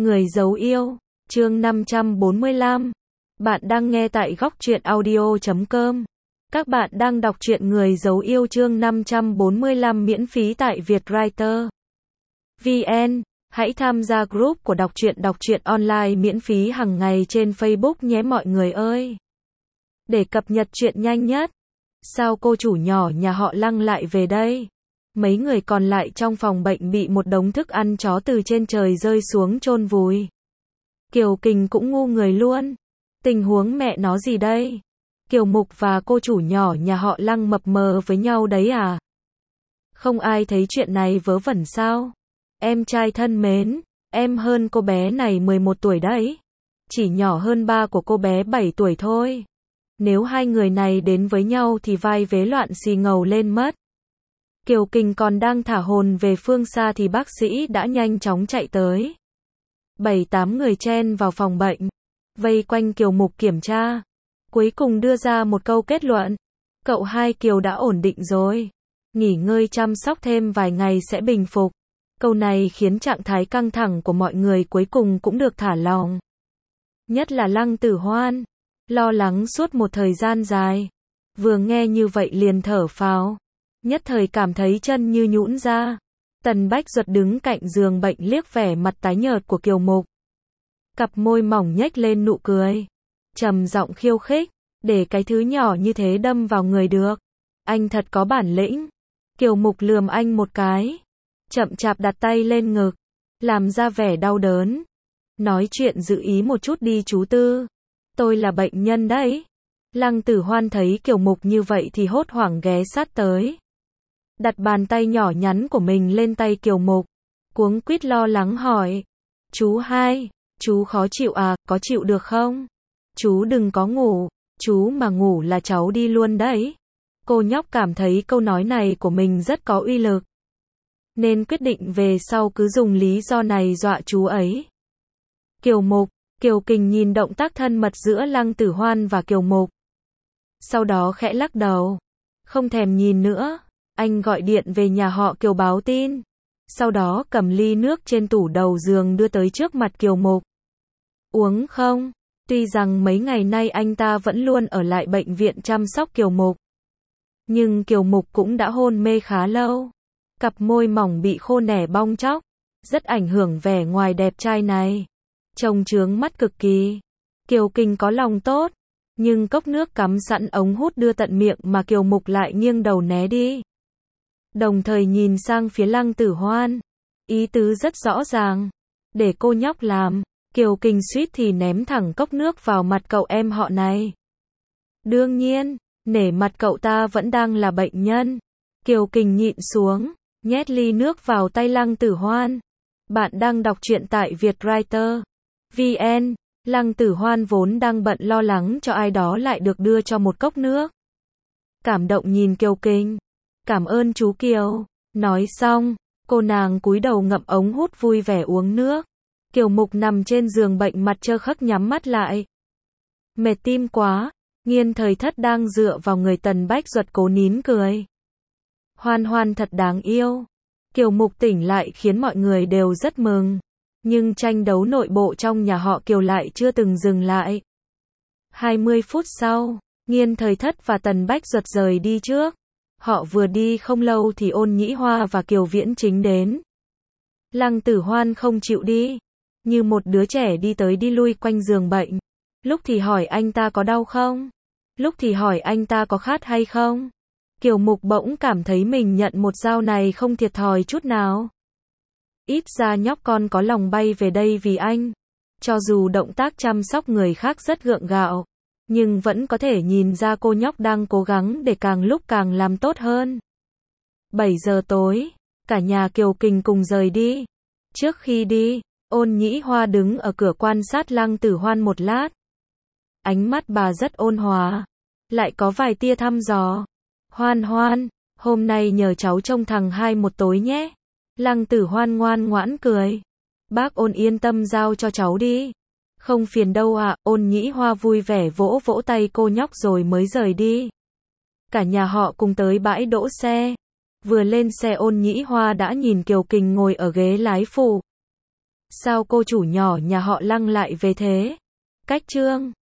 Người dấu yêu, chương 545. Bạn đang nghe tại góc truyện audio.com. Các bạn đang đọc truyện Người dấu yêu chương 545 miễn phí tại Vietwriter VN. Hãy tham gia group của đọc truyện online miễn phí hàng ngày trên Facebook nhé mọi người ơi. Để cập nhật truyện nhanh nhất. Sao cô chủ nhỏ nhà họ Lăng lại về đây? Mấy người còn lại trong phòng bệnh bị một đống thức ăn chó từ trên trời rơi xuống chôn vùi. Kiều Kình cũng ngu người luôn. Tình huống mẹ nó gì đây? Kiều Mục và cô chủ nhỏ nhà họ Lăng mập mờ với nhau đấy à? Không ai thấy chuyện này vớ vẩn sao? Em trai thân mến, em hơn cô bé này 11 tuổi đấy. Chỉ nhỏ hơn ba của cô bé 7 tuổi thôi. Nếu hai người này đến với nhau thì vai vế loạn xì ngầu lên mất. Kiều Kình còn đang thả hồn về phương xa thì bác sĩ đã nhanh chóng chạy tới. 7-8 người chen vào phòng bệnh, vây quanh Kiều Mục kiểm tra. Cuối cùng đưa ra một câu kết luận. Cậu hai Kiều đã ổn định rồi. Nghỉ ngơi chăm sóc thêm vài ngày sẽ bình phục. Câu này khiến trạng thái căng thẳng của mọi người cuối cùng cũng được thả lỏng. Nhất là Lăng Tử Hoan. Lo lắng suốt một thời gian dài. Vừa nghe như vậy liền thở phào. Nhất thời cảm thấy chân như nhũn ra. Tần Bách Duật đứng cạnh giường bệnh liếc vẻ mặt tái nhợt của Kiều Mục. Cặp môi mỏng nhếch lên nụ cười. Trầm giọng khiêu khích. Để cái thứ nhỏ như thế đâm vào người được. Anh thật có bản lĩnh. Kiều Mục lườm anh một cái. Chậm chạp đặt tay lên ngực. Làm ra vẻ đau đớn. Nói chuyện giữ ý một chút đi chú Tư. Tôi là bệnh nhân đấy. Lăng Tử Hoan thấy Kiều Mục như vậy thì hốt hoảng ghé sát tới. Đặt bàn tay nhỏ nhắn của mình lên tay Kiều Mục. Cuống quýt lo lắng hỏi. Chú hai, chú khó chịu à, có chịu được không? Chú đừng có ngủ, chú mà ngủ là cháu đi luôn đấy. Cô nhóc cảm thấy câu nói này của mình rất có uy lực. Nên quyết định về sau cứ dùng lý do này dọa chú ấy. Kiều Mục, Kiều Kình nhìn động tác thân mật giữa Lăng Tử Hoan và Kiều Mục. Sau đó khẽ lắc đầu. Không thèm nhìn nữa. Anh gọi điện về nhà họ Kiều báo tin. Sau đó cầm ly nước trên tủ đầu giường đưa tới trước mặt Kiều Mục. Uống không? Tuy rằng mấy ngày nay anh ta vẫn luôn ở lại bệnh viện chăm sóc Kiều Mục. Nhưng Kiều Mục cũng đã hôn mê khá lâu. Cặp môi mỏng bị khô nẻ bong tróc. Rất ảnh hưởng vẻ ngoài đẹp trai này. Trông chướng mắt cực kỳ. Kiều Kình có lòng tốt. Nhưng cốc nước cắm sẵn ống hút đưa tận miệng mà Kiều Mục lại nghiêng đầu né đi. Đồng thời nhìn sang phía Lăng Tử Hoan. Ý tứ rất rõ ràng. Để cô nhóc làm. Kiều Kình suýt thì ném thẳng cốc nước vào mặt cậu em họ này. Đương nhiên, nể mặt cậu ta vẫn đang là bệnh nhân. Kiều Kình nhịn xuống, nhét ly nước vào tay Lăng Tử Hoan. Bạn đang đọc truyện tại Vietwriter VN. Lăng Tử Hoan vốn đang bận lo lắng cho ai đó lại được đưa cho một cốc nước. Cảm động nhìn Kiều Kình. Cảm ơn chú Kiều. Nói xong, cô nàng cúi đầu ngậm ống hút vui vẻ uống nước. Kiều Mục nằm trên giường bệnh mặt trơ khắc nhắm mắt lại. Mệt tim quá. Nghiên Thời Thất đang dựa vào người Tần Bách Duật cố nín cười. Hoan Hoan thật đáng yêu. Kiều Mục tỉnh lại khiến mọi người đều rất mừng. Nhưng tranh đấu nội bộ trong nhà họ Kiều lại chưa từng dừng lại. 20 phút sau, Nghiên Thời Thất và Tần Bách Duật rời đi trước. Họ vừa đi không lâu thì Ôn Nhĩ Hoa và Kiều Viễn Chính đến. Lăng Tử Hoan không chịu đi. Như một đứa trẻ đi tới đi lui quanh giường bệnh. Lúc thì hỏi anh ta có đau không? Lúc thì hỏi anh ta có khát hay không? Kiều Mục bỗng cảm thấy mình nhận một dao này không thiệt thòi chút nào. Ít ra nhóc con có lòng bay về đây vì anh. Cho dù động tác chăm sóc người khác rất gượng gạo. Nhưng vẫn có thể nhìn ra cô nhóc đang cố gắng để càng lúc càng làm tốt hơn. 7 giờ tối, cả nhà Kiều Kình cùng rời đi. Trước khi đi, Ôn Nhĩ Hoa đứng ở cửa quan sát Lăng Tử Hoan một lát. Ánh mắt bà rất ôn hòa. Lại có vài tia thăm dò. Hoan Hoan, hôm nay nhờ cháu trông thằng hai một tối nhé. Lăng Tử Hoan ngoan ngoãn cười. Bác Ôn yên tâm giao cho cháu đi. Không phiền đâu ạ. Ôn Nhĩ Hoa vui vẻ vỗ vỗ tay cô nhóc rồi mới rời đi. Cả nhà họ cùng tới bãi đỗ xe. Vừa lên xe Ôn Nhĩ Hoa đã nhìn Kiều Kình ngồi ở ghế lái phụ. Sao cô chủ nhỏ nhà họ Lăng lại về thế? Cách chương